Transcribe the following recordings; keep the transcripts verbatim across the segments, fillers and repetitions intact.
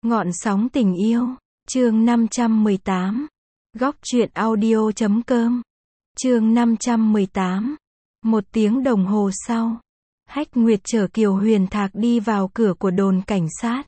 Ngọn sóng tình yêu, chương năm trăm mười tám. Góc truyện audio chấm com. Chương năm trăm mười tám. Một tiếng đồng hồ sau, Hách Nguyệt chở Kiều Huyền Thạc đi vào cửa của đồn cảnh sát.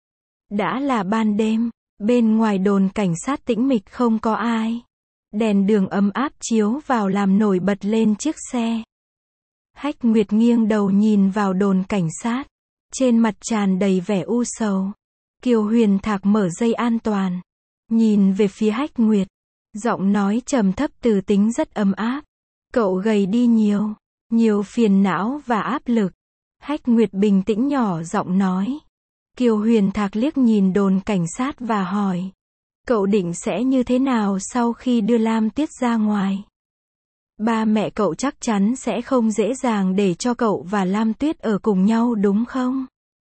Đã là ban đêm, bên ngoài đồn cảnh sát tĩnh mịch không có ai. Đèn đường ấm áp chiếu vào làm nổi bật lên chiếc xe. Hách Nguyệt nghiêng đầu nhìn vào đồn cảnh sát, trên mặt tràn đầy vẻ u sầu. Kiều Huyền Thạc mở dây an toàn, nhìn về phía Hách Nguyệt, giọng nói trầm thấp từ tính rất ấm áp. Cậu gầy đi nhiều, nhiều phiền não và áp lực. Hách Nguyệt bình tĩnh nhỏ giọng nói. Kiều Huyền Thạc liếc nhìn đồn cảnh sát và hỏi. Cậu định sẽ như thế nào sau khi đưa Lam Tuyết ra ngoài? Ba mẹ cậu chắc chắn sẽ không dễ dàng để cho cậu và Lam Tuyết ở cùng nhau đúng không?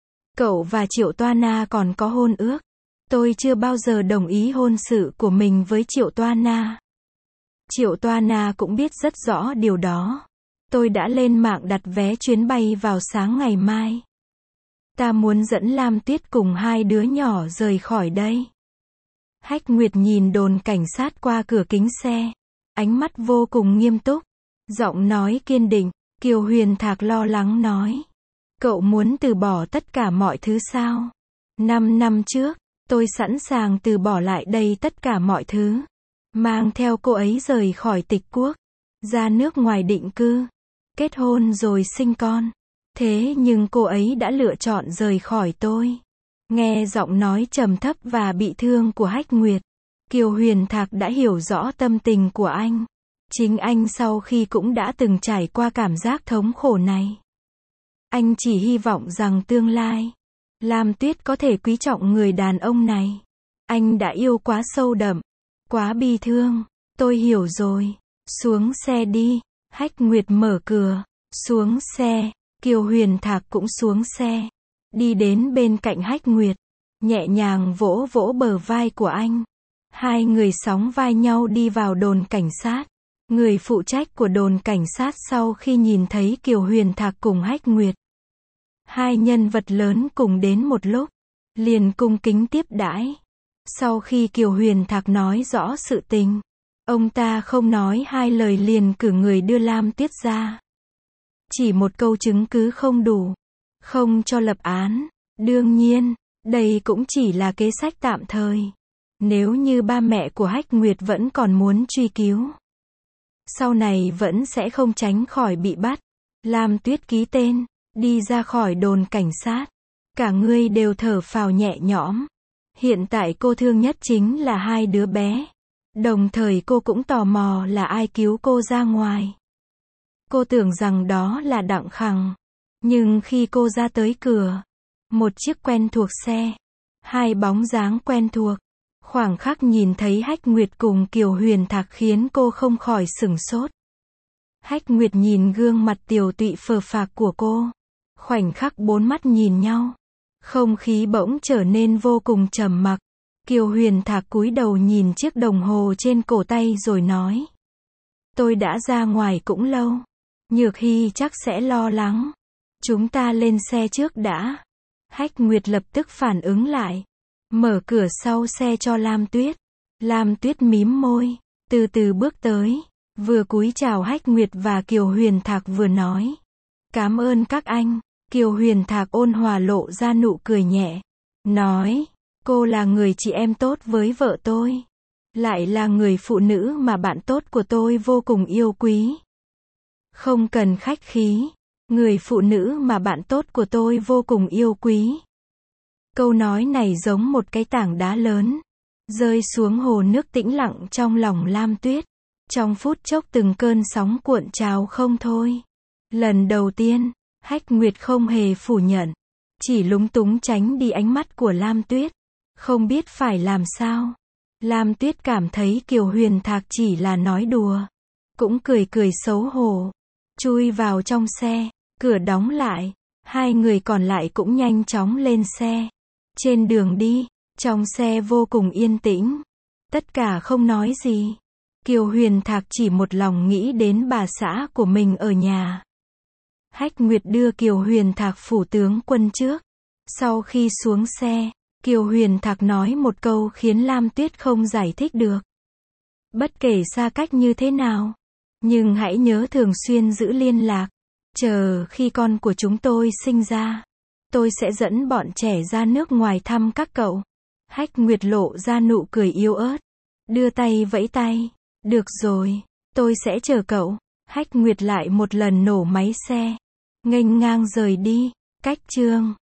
Cậu và Triệu Toa Na còn có hôn ước. Tôi chưa bao giờ đồng ý hôn sự của mình với Triệu Toa Na. Triệu Toa Na cũng biết rất rõ điều đó. Tôi đã lên mạng đặt vé chuyến bay vào sáng ngày mai. Ta muốn dẫn Lam Tuyết cùng hai đứa nhỏ rời khỏi đây. Hách Nguyệt nhìn đồn cảnh sát qua cửa kính xe, ánh mắt vô cùng nghiêm túc, giọng nói kiên định. Kiều Huyền Thạc lo lắng nói. Cậu muốn từ bỏ tất cả mọi thứ sao? Năm năm trước, tôi sẵn sàng từ bỏ lại đây tất cả mọi thứ. Mang theo cô ấy rời khỏi Tịch Quốc, ra nước ngoài định cư, kết hôn rồi sinh con. Thế nhưng cô ấy đã lựa chọn rời khỏi tôi. Nghe giọng nói trầm thấp và bị thương của Hách Nguyệt, Kiều Huyền Thạc đã hiểu rõ tâm tình của anh. Chính anh sau khi cũng đã từng trải qua cảm giác thống khổ này. Anh chỉ hy vọng rằng tương lai, Lam Tuyết có thể quý trọng người đàn ông này. Anh đã yêu quá sâu đậm, quá bi thương. Tôi hiểu rồi. Xuống xe đi. Hách Nguyệt mở cửa. Xuống xe. Kiều Huyền Thạc cũng xuống xe. Đi đến bên cạnh Hách Nguyệt, nhẹ nhàng vỗ vỗ bờ vai của anh. Hai người sóng vai nhau đi vào đồn cảnh sát. Người phụ trách của đồn cảnh sát sau khi nhìn thấy Kiều Huyền Thạc cùng Hách Nguyệt, hai nhân vật lớn cùng đến một lúc, liền cung kính tiếp đãi. Sau khi Kiều Huyền Thạc nói rõ sự tình, ông ta không nói hai lời liền cử người đưa Lam Tuyết ra. Chỉ một câu chứng cứ không đủ, không cho lập án. Đương nhiên, đây cũng chỉ là kế sách tạm thời. Nếu như ba mẹ của Hách Nguyệt vẫn còn muốn truy cứu, sau này vẫn sẽ không tránh khỏi bị bắt. Lam Tuyết ký tên, đi ra khỏi đồn cảnh sát. Cả người đều thở phào nhẹ nhõm. Hiện tại cô thương nhất chính là hai đứa bé. Đồng thời cô cũng tò mò là ai cứu cô ra ngoài. Cô tưởng rằng đó là Đặng Khằng. Nhưng khi cô ra tới cửa, một chiếc quen thuộc xe, hai bóng dáng quen thuộc, khoảng khắc nhìn thấy Hách Nguyệt cùng Kiều Huyền Thạc khiến cô không khỏi sửng sốt. Hách Nguyệt nhìn gương mặt tiều tụy phờ phạc của cô. Khoảnh khắc bốn mắt nhìn nhau, không khí bỗng trở nên vô cùng trầm mặc. Kiều Huyền Thạc cúi đầu nhìn chiếc đồng hồ trên cổ tay rồi nói. Tôi đã ra ngoài cũng lâu. Nhược Hy chắc sẽ lo lắng. Chúng ta lên xe trước đã. Hách Nguyệt lập tức phản ứng lại. Mở cửa sau xe cho Lam Tuyết. Lam Tuyết mím môi, từ từ bước tới, vừa cúi chào Hách Nguyệt và Kiều Huyền Thạc vừa nói. Cảm ơn các anh. Kiều Huyền Thạc ôn hòa lộ ra nụ cười nhẹ. Nói, cô là người chị em tốt với vợ tôi. Lại là người phụ nữ mà bạn tốt của tôi vô cùng yêu quý. Không cần khách khí. Người phụ nữ mà bạn tốt của tôi vô cùng yêu quý. Câu nói này giống một cái tảng đá lớn, rơi xuống hồ nước tĩnh lặng trong lòng Lam Tuyết. Trong phút chốc từng cơn sóng cuộn trào không thôi. Lần đầu tiên, Hách Nguyệt không hề phủ nhận, chỉ lúng túng tránh đi ánh mắt của Lam Tuyết, không biết phải làm sao. Lam Tuyết cảm thấy Kiều Huyền Thạc chỉ là nói đùa, cũng cười cười xấu hổ, chui vào trong xe, cửa đóng lại, hai người còn lại cũng nhanh chóng lên xe. Trên đường đi, trong xe vô cùng yên tĩnh, tất cả không nói gì. Kiều Huyền Thạc chỉ một lòng nghĩ đến bà xã của mình ở nhà. Hách Nguyệt đưa Kiều Huyền Thạc phủ tướng quân trước. Sau khi xuống xe, Kiều Huyền Thạc nói một câu khiến Lam Tuyết không giải thích được. Bất kể xa cách như thế nào, nhưng hãy nhớ thường xuyên giữ liên lạc. Chờ khi con của chúng tôi sinh ra, tôi sẽ dẫn bọn trẻ ra nước ngoài thăm các cậu. Hách Nguyệt lộ ra nụ cười yếu ớt. Đưa tay vẫy tay. Được rồi, tôi sẽ chờ cậu. Hách Nguyệt lại một lần nổ máy xe. Nghênh ngang rời đi. Cách chương